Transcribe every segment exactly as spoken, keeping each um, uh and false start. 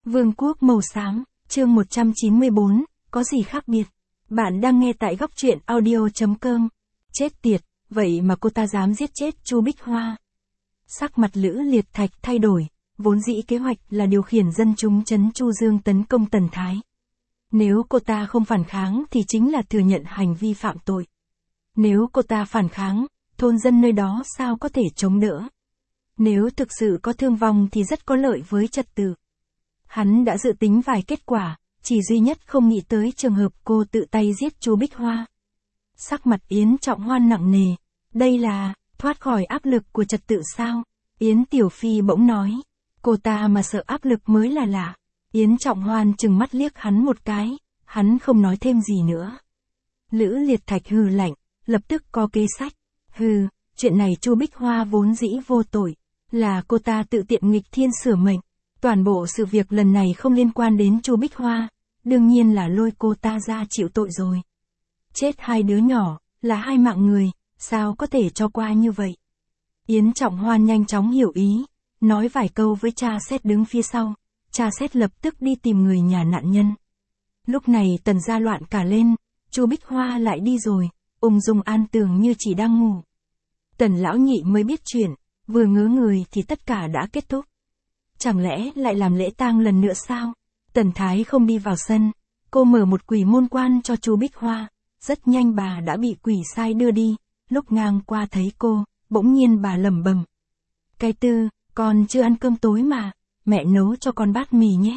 Vương quốc màu xám, chương một trăm chín mươi bốn, có gì khác biệt? Bạn đang nghe tại góc truyện audio chấm com. Chết tiệt, vậy mà cô ta dám giết chết Chu Bích Hoa. Sắc mặt Lữ Liệt Thạch thay đổi, vốn dĩ kế hoạch là điều khiển dân chúng trấn Chu Dương tấn công Tần Thái. Nếu cô ta không phản kháng thì chính là thừa nhận hành vi phạm tội. Nếu cô ta phản kháng, thôn dân nơi đó sao có thể chống đỡ? Nếu thực sự có thương vong thì rất có lợi với trật tự. Hắn đã dự tính vài kết quả, chỉ duy nhất không nghĩ tới trường hợp cô tự tay giết Chu Bích Hoa. Sắc mặt Yến Trọng Hoan nặng nề, đây là thoát khỏi áp lực của trật tự sao? Yến Tiểu Phi bỗng nói, cô ta mà sợ áp lực mới là lạ. Yến Trọng Hoan trừng mắt liếc hắn một cái, hắn không nói thêm gì nữa. Lữ Liệt Thạch hừ lạnh, lập tức có kế sách. Hừ, chuyện này Chu Bích Hoa vốn dĩ vô tội, là cô ta tự tiện nghịch thiên sửa mệnh. Toàn bộ sự việc lần này không liên quan đến Chu Bích Hoa, đương nhiên là lôi cô ta ra chịu tội rồi. Chết hai đứa nhỏ, là hai mạng người, sao có thể cho qua như vậy? Yến Trọng Hoan nhanh chóng hiểu ý, nói vài câu với cha xét đứng phía sau, cha xét lập tức đi tìm người nhà nạn nhân. Lúc này Tần gia loạn cả lên, Chu Bích Hoa lại đi rồi, ung dung an tường như chỉ đang ngủ. Tần lão nhị mới biết chuyện, vừa ngớ người thì tất cả đã kết thúc. Chẳng lẽ lại làm lễ tang lần nữa sao? Tần Thái không đi vào sân, cô mở một quỷ môn quan cho Chu Bích Hoa, rất nhanh bà đã bị quỷ sai đưa đi, lúc ngang qua thấy cô, bỗng nhiên bà lẩm bẩm. Cái tư, con chưa ăn cơm tối mà, mẹ nấu cho con bát mì nhé.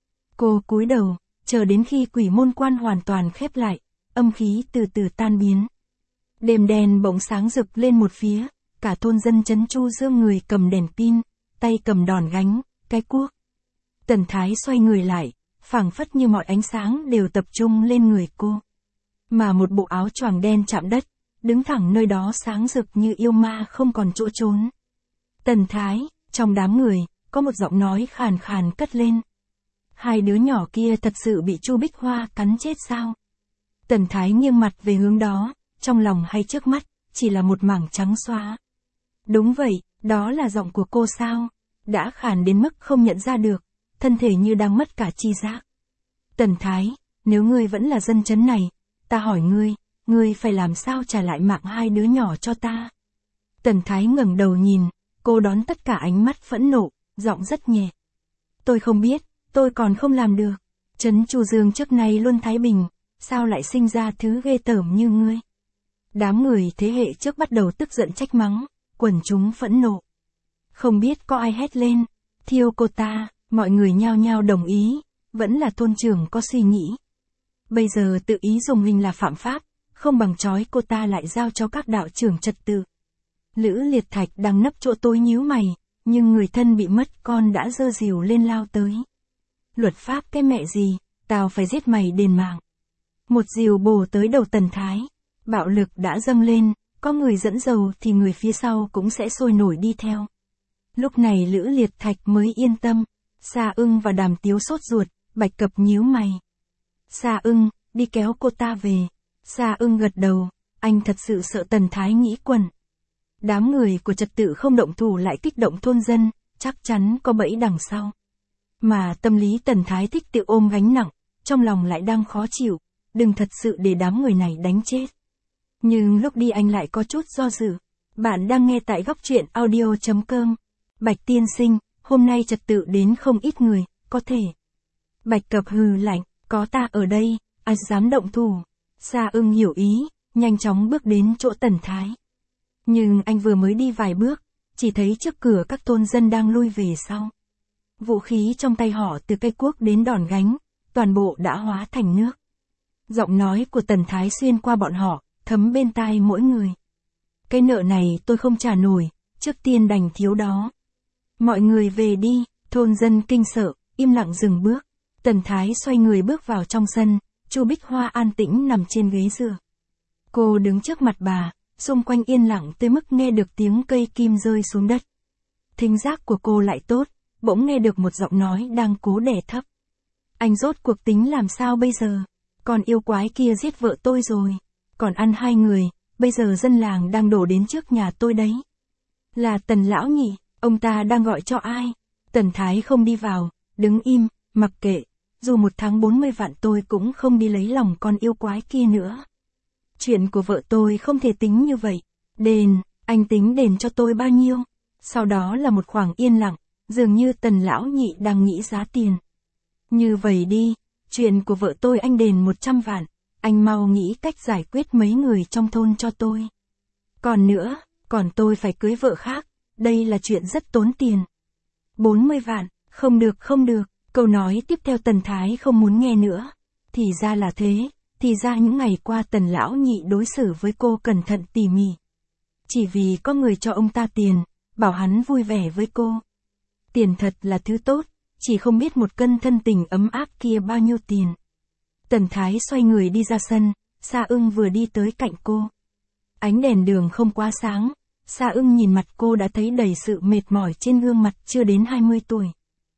Cô cúi đầu, chờ đến khi quỷ môn quan hoàn toàn khép lại, âm khí từ từ tan biến. Đêm đèn bỗng sáng rực lên một phía, cả thôn dân trấn Chu Dương người cầm đèn pin, tay cầm đòn gánh, cái cuốc. Tần Thái xoay người lại, phảng phất như mọi ánh sáng đều tập trung lên người cô. Mà một bộ áo choàng đen chạm đất, đứng thẳng nơi đó sáng rực như yêu ma không còn chỗ trốn. Tần Thái, trong đám người, có một giọng nói khàn khàn cất lên. Hai đứa nhỏ kia thật sự bị Chu Bích Hoa cắn chết sao? Tần Thái nghiêng mặt về hướng đó, trong lòng hay trước mắt, chỉ là một mảng trắng xóa. Đúng vậy, đó là giọng của cô sao? Đã khàn đến mức không nhận ra được, thân thể như đang mất cả chi giác. Tần Thái, nếu ngươi vẫn là dân trấn này, ta hỏi ngươi, ngươi phải làm sao trả lại mạng hai đứa nhỏ cho ta? Tần Thái ngẩng đầu nhìn, cô đón tất cả ánh mắt phẫn nộ, giọng rất nhẹ. Tôi không biết, tôi còn không làm được. Trấn Chu Dương trước nay luôn thái bình, sao lại sinh ra thứ ghê tởm như ngươi? Đám người thế hệ trước bắt đầu tức giận trách mắng, quần chúng phẫn nộ. Không biết có ai hét lên, thiêu cô ta, mọi người nhao nhao đồng ý, vẫn là thôn trưởng có suy nghĩ. Bây giờ tự ý dùng hình là phạm pháp, không bằng trói cô ta lại giao cho các đạo trưởng trật tự. Lữ Liệt Thạch đang nấp chỗ tối nhíu mày, nhưng người thân bị mất con đã giơ rìu lên lao tới. Luật pháp cái mẹ gì, tao phải giết mày đền mạng. Một rìu bổ tới đầu Tần Thái, bạo lực đã dâng lên, có người dẫn dầu thì người phía sau cũng sẽ sôi nổi đi theo. Lúc này Lữ Liệt Thạch mới yên tâm, Sa Ưng và Đàm Tiếu sốt ruột, Bạch Cập nhíu mày. Sa Ưng, đi kéo cô ta về. Sa Ưng gật đầu, anh thật sự sợ Tần Thái nghĩ quẩn. Đám người của trật tự không động thủ lại kích động thôn dân, chắc chắn có bẫy đằng sau. Mà tâm lý Tần Thái thích tự ôm gánh nặng, trong lòng lại đang khó chịu, đừng thật sự để đám người này đánh chết. Nhưng lúc đi anh lại có chút do dự. Bạn đang nghe tại góc truyện audio chấm com. Bạch tiên sinh, hôm nay trật tự đến không ít người, có thể. Bạch Cập hừ lạnh, có ta ở đây, ai dám động thủ. Sa Ưng hiểu ý, nhanh chóng bước đến chỗ Tần Thái. Nhưng anh vừa mới đi vài bước, chỉ thấy trước cửa các thôn dân đang lui về sau. Vũ khí trong tay họ từ cây cuốc đến đòn gánh, toàn bộ đã hóa thành nước. Giọng nói của Tần Thái xuyên qua bọn họ, thấm bên tai mỗi người. Cái nợ này tôi không trả nổi, trước tiên đành thiếu đó. Mọi người về đi, thôn dân kinh sợ, im lặng dừng bước. Tần Thái xoay người bước vào trong sân, Chu Bích Hoa an tĩnh nằm trên ghế dựa. Cô đứng trước mặt bà, xung quanh yên lặng tới mức nghe được tiếng cây kim rơi xuống đất. Thính giác của cô lại tốt, bỗng nghe được một giọng nói đang cố đè thấp. Anh rốt cuộc tính làm sao bây giờ? Con yêu quái kia giết vợ tôi rồi, còn ăn hai người, bây giờ dân làng đang đổ đến trước nhà tôi đấy. Là Tần lão nhị, ông ta đang gọi cho ai? Tần Thái không đi vào, đứng im, mặc kệ, dù một tháng bốn mươi vạn tôi cũng không đi lấy lòng con yêu quái kia nữa. Chuyện của vợ tôi không thể tính như vậy. Đền, anh tính đền cho tôi bao nhiêu? Sau đó là một khoảng yên lặng, dường như Tần lão nhị đang nghĩ giá tiền. Như vậy đi, chuyện của vợ tôi anh đền một trăm vạn, anh mau nghĩ cách giải quyết mấy người trong thôn cho tôi. Còn nữa, còn tôi phải cưới vợ khác, đây là chuyện rất tốn tiền. bốn mươi vạn, không được không được, câu nói tiếp theo Tần Thái không muốn nghe nữa. Thì ra là thế, thì ra những ngày qua Tần lão nhị đối xử với cô cẩn thận tỉ mỉ. Chỉ vì có người cho ông ta tiền, bảo hắn vui vẻ với cô. Tiền thật là thứ tốt, chỉ không biết một cân thân tình ấm áp kia bao nhiêu tiền. Tần Thái xoay người đi ra sân, Sa Ưng vừa đi tới cạnh cô. Ánh đèn đường không quá sáng, Sa Ưng nhìn mặt cô đã thấy đầy sự mệt mỏi trên gương mặt chưa đến hai mươi tuổi.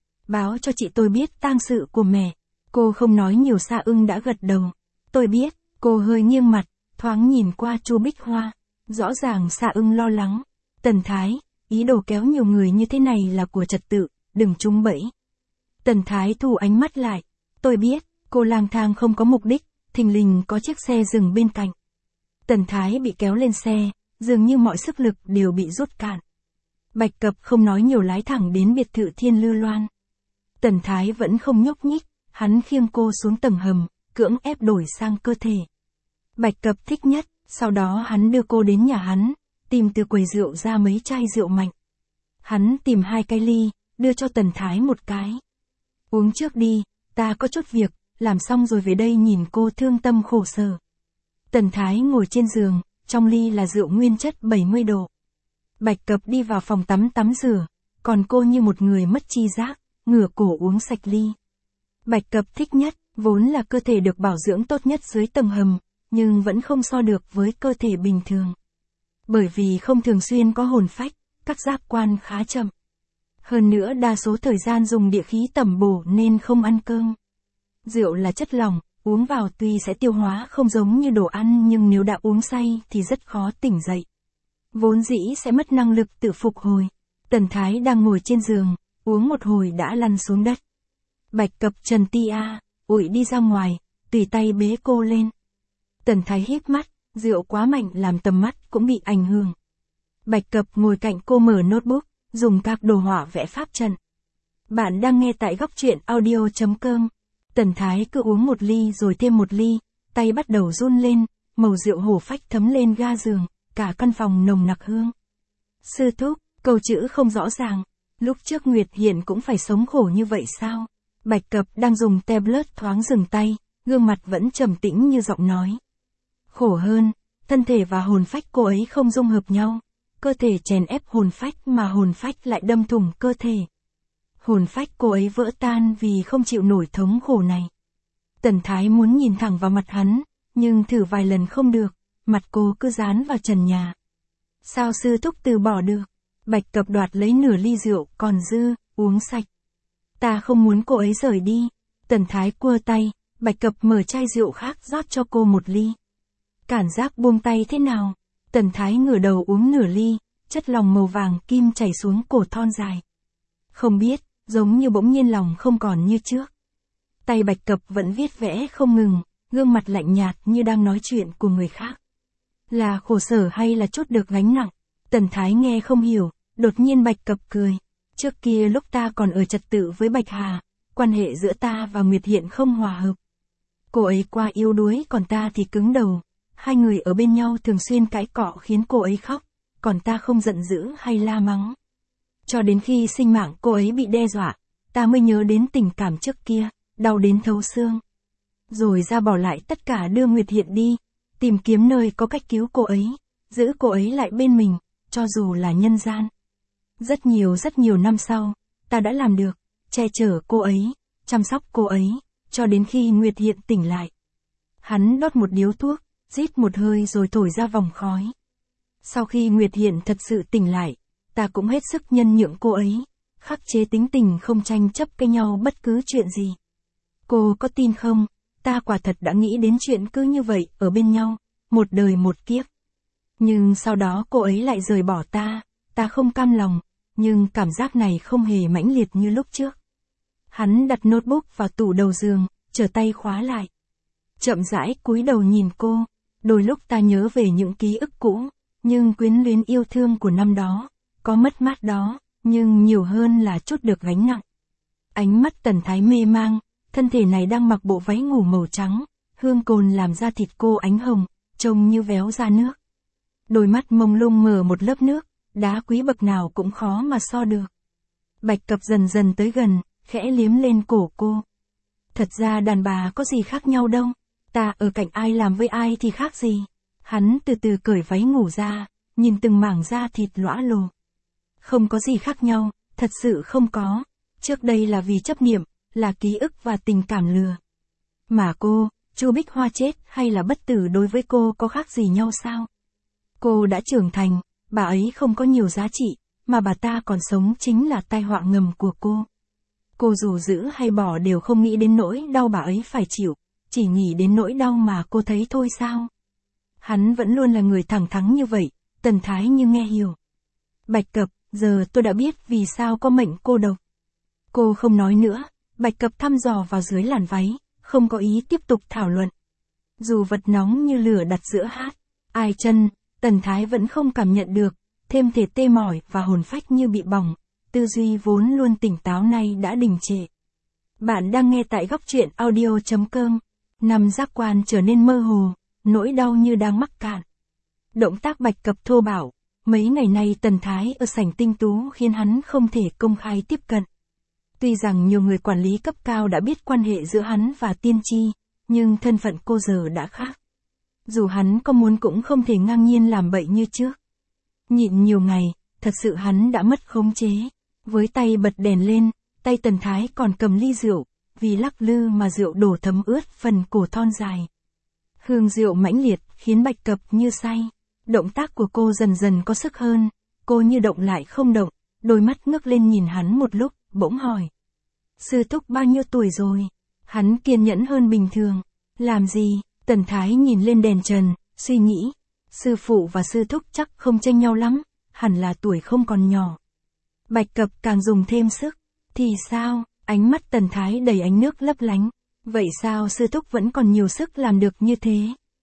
Báo cho chị tôi biết tang sự của mẹ. Cô không nói nhiều, Sa Ưng đã gật đầu. Tôi biết, cô hơi nghiêng mặt, thoáng nhìn qua Chu Bích Hoa. Rõ ràng Sa Ưng lo lắng. Tần Thái, ý đồ kéo nhiều người như thế này là của trật tự, đừng trúng bẫy. Tần Thái thu ánh mắt lại. Tôi biết, cô lang thang không có mục đích, thình lình có chiếc xe dừng bên cạnh. Tần Thái bị kéo lên xe, dường như mọi sức lực đều bị rút cạn. Bạch Cập không nói nhiều lái thẳng đến biệt thự Thiên Lư Loan. Tần Thái vẫn không nhúc nhích, hắn khiêng cô xuống tầng hầm, cưỡng ép đổi sang cơ thể. Bạch Cập thích nhất, sau đó hắn đưa cô đến nhà hắn, tìm từ quầy rượu ra mấy chai rượu mạnh. Hắn tìm hai cái ly, đưa cho Tần Thái một cái. Uống trước đi, ta có chút việc, làm xong rồi về đây. Nhìn cô thương tâm khổ sở. Tần Thái ngồi trên giường, trong ly là rượu nguyên chất bảy mươi độ. Bạch Cập đi vào phòng tắm tắm rửa, còn cô như một người mất tri giác, ngửa cổ uống sạch ly. Bạch Cập thích nhất, vốn là cơ thể được bảo dưỡng tốt nhất dưới tầng hầm, nhưng vẫn không so được với cơ thể bình thường. Bởi vì không thường xuyên có hồn phách, các giác quan khá chậm. Hơn nữa đa số thời gian dùng địa khí tẩm bổ nên không ăn cơm. Rượu là chất lỏng, uống vào tuy sẽ tiêu hóa không giống như đồ ăn, nhưng nếu đã uống say thì rất khó tỉnh dậy. Vốn dĩ sẽ mất năng lực tự phục hồi. Tần Thái đang ngồi trên giường, uống một hồi đã lăn xuống đất. Bạch Cập Trần Ti A, ủi đi ra ngoài, tùy tay bế cô lên. Tần Thái híp mắt, rượu quá mạnh làm tầm mắt cũng bị ảnh hưởng. Bạch Cập ngồi cạnh cô mở notebook, dùng các đồ họa vẽ pháp trận. Bạn đang nghe tại góc truyện audio chấm com. Tần Thái cứ uống một ly rồi thêm một ly, tay bắt đầu run lên, màu rượu hổ phách thấm lên ga giường, cả căn phòng nồng nặc hương. Sư thúc, câu chữ không rõ ràng, lúc trước Nguyệt Hiển cũng phải sống khổ như vậy sao? Bạch Cập đang dùng tablet thoáng dừng tay, gương mặt vẫn trầm tĩnh như giọng nói. Khổ hơn, thân thể và hồn phách cô ấy không dung hợp nhau, cơ thể chèn ép hồn phách mà hồn phách lại đâm thủng cơ thể. Hồn phách cô ấy vỡ tan vì không chịu nổi thống khổ này. Tần Thái muốn nhìn thẳng vào mặt hắn, nhưng thử vài lần không được, mặt cô cứ dán vào trần nhà. Sao sư thúc từ bỏ được? Bạch Cập đoạt lấy nửa ly rượu còn dư, uống sạch. Ta không muốn cô ấy rời đi. Tần Thái quơ tay, Bạch Cập mở chai rượu khác rót cho cô một ly. Cảm giác buông tay thế nào? Tần Thái ngửa đầu uống nửa ly, chất lòng màu vàng kim chảy xuống cổ thon dài. Không biết, giống như bỗng nhiên lòng không còn như trước. Tay Bạch Cập vẫn viết vẽ không ngừng, gương mặt lạnh nhạt như đang nói chuyện của người khác. Là khổ sở hay là chút được gánh nặng? Tần Thái nghe không hiểu, đột nhiên Bạch Cập cười. Trước kia lúc ta còn ở trật tự với Bạch Hà, quan hệ giữa ta và Nguyệt Hiển không hòa hợp. Cô ấy qua yếu đuối còn ta thì cứng đầu. Hai người ở bên nhau thường xuyên cãi cọ khiến cô ấy khóc, còn ta không giận dữ hay la mắng. Cho đến khi sinh mạng cô ấy bị đe dọa, ta mới nhớ đến tình cảm trước kia, đau đến thấu xương. Rồi ra bỏ lại tất cả đưa Nguyệt Hiển đi, tìm kiếm nơi có cách cứu cô ấy, giữ cô ấy lại bên mình, cho dù là nhân gian. Rất nhiều rất nhiều năm sau, ta đã làm được, che chở cô ấy, chăm sóc cô ấy, cho đến khi Nguyệt Hiển tỉnh lại. Hắn đốt một điếu thuốc, rít một hơi rồi thổi ra vòng khói. Sau khi Nguyệt Hiển thật sự tỉnh lại, ta cũng hết sức nhân nhượng cô ấy, khắc chế tính tình không tranh chấp cái nhau bất cứ chuyện gì. Cô có tin không, ta quả thật đã nghĩ đến chuyện cứ như vậy ở bên nhau, một đời một kiếp. Nhưng sau đó cô ấy lại rời bỏ ta, ta không cam lòng, nhưng cảm giác này không hề mãnh liệt như lúc trước. Hắn đặt notebook vào tủ đầu giường, trở tay khóa lại. Chậm rãi cúi đầu nhìn cô, đôi lúc ta nhớ về những ký ức cũ, nhưng quyến luyến yêu thương của năm đó, có mất mát đó, nhưng nhiều hơn là chút được gánh nặng. Ánh mắt Tần Thái mê mang, thân thể này đang mặc bộ váy ngủ màu trắng, hương cồn làm da thịt cô ánh hồng, trông như véo ra nước. Đôi mắt mông lung mở một lớp nước, đá quý bậc nào cũng khó mà so được. Bạch Cập dần dần tới gần, khẽ liếm lên cổ cô. Thật ra đàn bà có gì khác nhau đâu, ta ở cạnh ai làm với ai thì khác gì. Hắn từ từ cởi váy ngủ ra, nhìn từng mảng da thịt lõa lồ. Không có gì khác nhau, thật sự không có. Trước đây là vì chấp niệm, là ký ức và tình cảm lừa. Mà cô, Chu Bích Hoa chết hay là bất tử đối với cô có khác gì nhau sao? Cô đã trưởng thành, bà ấy không có nhiều giá trị, mà bà ta còn sống chính là tai họa ngầm của cô. Cô dù giữ hay bỏ đều không nghĩ đến nỗi đau bà ấy phải chịu, chỉ nghĩ đến nỗi đau mà cô thấy thôi sao? Hắn vẫn luôn là người thẳng thắn như vậy, Tần Thái như nghe hiểu. Bạch Cập, giờ tôi đã biết vì sao có mệnh cô độc. Cô không nói nữa, Bạch Cập thăm dò vào dưới làn váy, không có ý tiếp tục thảo luận. Dù vật nóng như lửa đặt giữa hát, ai chân, Tần Thái vẫn không cảm nhận được, thêm thể tê mỏi và hồn phách như bị bỏng, tư duy vốn luôn tỉnh táo nay đã đình trệ. Bạn đang nghe tại góc truyện audio chấm com, năm giác quan trở nên mơ hồ, nỗi đau như đang mắc cạn. Động tác Bạch Cập thô bạo, mấy ngày nay Tần Thái ở sảnh tinh tú khiến hắn không thể công khai tiếp cận. Tuy rằng nhiều người quản lý cấp cao đã biết quan hệ giữa hắn và tiên tri, nhưng thân phận cô giờ đã khác. Dù hắn có muốn cũng không thể ngang nhiên làm bậy như trước. Nhịn nhiều ngày, thật sự hắn đã mất khống chế. Với tay bật đèn lên, tay Tần Thái còn cầm ly rượu, vì lắc lư mà rượu đổ thấm ướt phần cổ thon dài. Hương rượu mãnh liệt khiến Bạch Cập như say. Động tác của cô dần dần có sức hơn, cô như động lại không động, đôi mắt ngước lên nhìn hắn một lúc, bỗng hỏi. Sư thúc bao nhiêu tuổi rồi? Hắn kiên nhẫn hơn bình thường. Làm gì? Tần Thái nhìn lên đèn trần, suy nghĩ. Sư phụ và sư thúc chắc không chênh nhau lắm, hẳn là tuổi không còn nhỏ. Bạch Cập càng dùng thêm sức. Thì sao? Ánh mắt Tần Thái đầy ánh nước lấp lánh. Vậy sao sư thúc vẫn còn nhiều sức làm được như thế?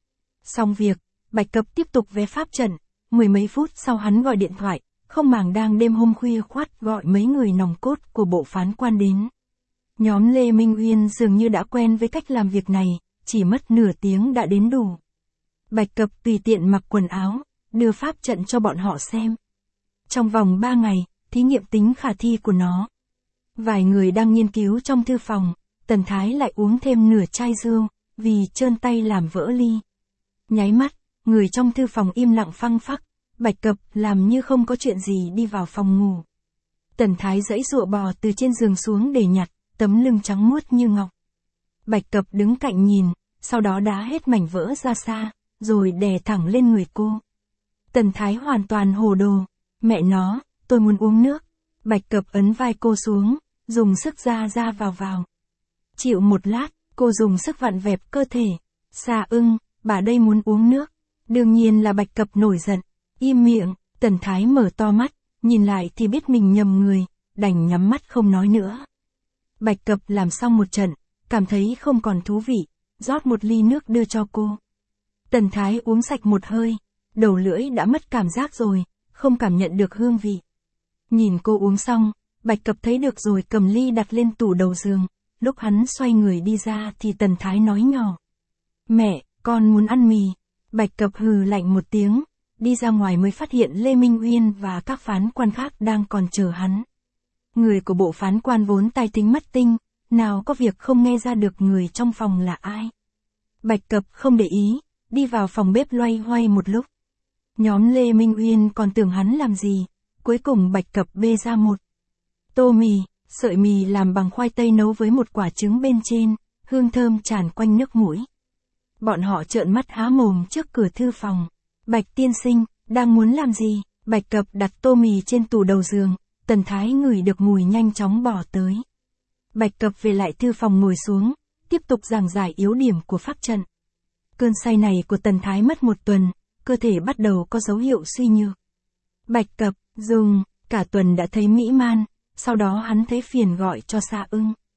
Xong việc, Bạch Cập tiếp tục vé pháp trận. Mười mấy phút sau hắn gọi điện thoại, không màng đang đêm hôm khuya khoắt gọi mấy người nòng cốt của bộ phán quan đến. Nhóm Lê Minh Uyên dường như đã quen với cách làm việc này, chỉ mất nửa tiếng đã đến đủ. Bạch Cập tùy tiện mặc quần áo, đưa pháp trận cho bọn họ xem. Trong vòng ba ngày, thí nghiệm tính khả thi của nó. Vài người đang nghiên cứu trong thư phòng, Tần Thái lại uống thêm nửa chai rượu, vì trơn tay làm vỡ ly. Nháy mắt, người trong thư phòng im lặng phăng phắc, Bạch Cập làm như không có chuyện gì đi vào phòng ngủ. Tần Thái giãy giụa bò từ trên giường xuống để nhặt, tấm lưng trắng muốt như ngọc. Bạch Cập đứng cạnh nhìn, sau đó đá hết mảnh vỡ ra xa, rồi đè thẳng lên người cô. Tần Thái hoàn toàn hồ đồ. Mẹ nó, tôi muốn uống nước. Bạch Cập ấn vai cô xuống, dùng sức ra ra vào vào. Chịu một lát, cô dùng sức vặn vẹp cơ thể. Sa ưng, bà đây muốn uống nước. Đương nhiên là Bạch Cập nổi giận. Im miệng, Tần Thái mở to mắt, nhìn lại thì biết mình nhầm người, đành nhắm mắt không nói nữa. Bạch Cập làm xong một trận, cảm thấy không còn thú vị, rót một ly nước đưa cho cô. Tần Thái uống sạch một hơi, đầu lưỡi đã mất cảm giác rồi, không cảm nhận được hương vị. Nhìn cô uống xong, Bạch Cập thấy được rồi cầm ly đặt lên tủ đầu giường, lúc hắn xoay người đi ra thì Tần Thái nói nhỏ. Mẹ, con muốn ăn mì. Bạch Cập hừ lạnh một tiếng, đi ra ngoài mới phát hiện Lê Minh Uyên và các phán quan khác đang còn chờ hắn. Người của bộ phán quan vốn tai tính mắt tinh, nào có việc không nghe ra được người trong phòng là ai. Bạch Cập không để ý, đi vào phòng bếp loay hoay một lúc. Nhóm Lê Minh Uyên còn tưởng hắn làm gì, cuối cùng Bạch Cập bê ra một tô mì, sợi mì làm bằng khoai tây nấu với một quả trứng bên trên, hương thơm tràn quanh nước mũi. Bọn họ trợn mắt há mồm trước cửa thư phòng. Bạch tiên sinh, đang muốn làm gì? Bạch Cập đặt tô mì trên tủ đầu giường, Tần Thái ngửi được mùi nhanh chóng bỏ tới. Bạch Cập về lại thư phòng ngồi xuống, tiếp tục giảng giải yếu điểm của pháp trận. Cơn say này của Tần Thái mất một tuần, cơ thể bắt đầu có dấu hiệu suy nhược. Bạch Cập, dùng, cả tuần đã thấy mỹ man, sau đó hắn thấy phiền gọi cho Sa Ưng.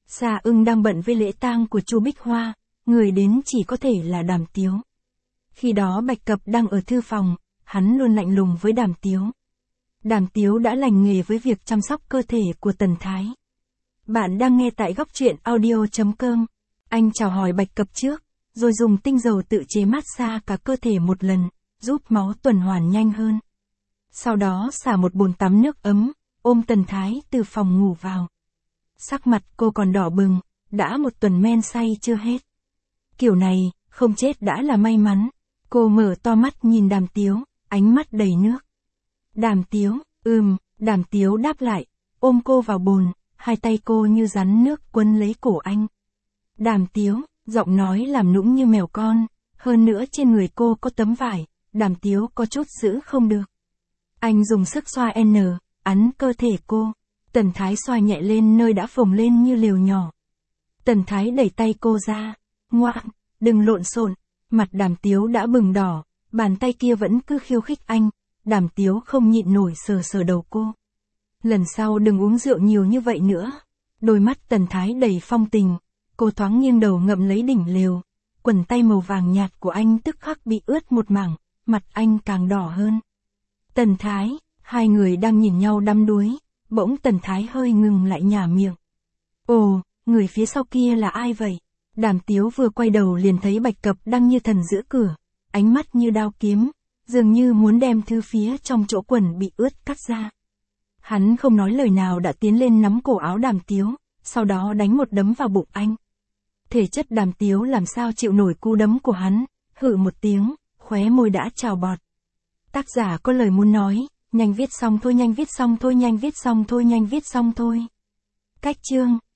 Sa Ưng đang bận với lễ tang của Chu Bích Hoa, người đến chỉ có thể là Đàm Tiếu. Khi đó Bạch Cập đang ở thư phòng, hắn luôn lạnh lùng với Đàm Tiếu. Đàm Tiếu đã lành nghề với việc chăm sóc cơ thể của Tần Thái. Bạn đang nghe tại góc truyện audio.com. Anh chào hỏi Bạch Cập trước, rồi dùng tinh dầu tự chế massage cả cơ thể một lần, giúp máu tuần hoàn nhanh hơn. Sau đó xả một bồn tắm nước ấm, ôm Tần Thái từ phòng ngủ vào. Sắc mặt cô còn đỏ bừng, đã một tuần men say chưa hết. Kiểu này, không chết đã là may mắn. Cô mở to mắt nhìn Đàm Tiếu, ánh mắt đầy nước. Đàm Tiếu, ừm, Đàm Tiếu đáp lại, ôm cô vào bồn, hai tay cô như rắn nước quấn lấy cổ anh. Đàm Tiếu, giọng nói làm nũng như mèo con, hơn nữa trên người cô có tấm vải, Đàm Tiếu có chút giữ không được. Anh dùng sức xoa n, ấn cơ thể cô. Tần Thái xoa nhẹ lên nơi đã phồng lên như lều nhỏ. Tần Thái đẩy tay cô ra. Ngoan, đừng lộn xộn. Mặt Đàm Tiếu đã bừng đỏ, bàn tay kia vẫn cứ khiêu khích anh. Đàm Tiếu không nhịn nổi sờ sờ đầu cô. Lần sau đừng uống rượu nhiều như vậy nữa. Đôi mắt Tần Thái đầy phong tình. Cô thoáng nghiêng đầu ngậm lấy đỉnh lều. Quần tay màu vàng nhạt của anh tức khắc bị ướt một mảng, mặt anh càng đỏ hơn. Tần Thái, hai người đang nhìn nhau đăm đuối. Bỗng Tần Thái hơi ngừng lại nhả miệng. Ồ, người phía sau kia là ai vậy? Đàm Tiếu vừa quay đầu liền thấy Bạch Cập đang như thần giữa cửa, ánh mắt như đao kiếm, dường như muốn đem thứ phía trong chỗ quần bị ướt cắt ra. Hắn không nói lời nào đã tiến lên nắm cổ áo Đàm Tiếu, sau đó đánh một đấm vào bụng anh. Thể chất Đàm Tiếu làm sao chịu nổi cú đấm của hắn, hự một tiếng, khóe môi đã trào bọt. Tác giả có lời muốn nói. Nhanh viết xong thôi, nhanh viết xong thôi, nhanh viết xong thôi, nhanh viết xong thôi. Cách chương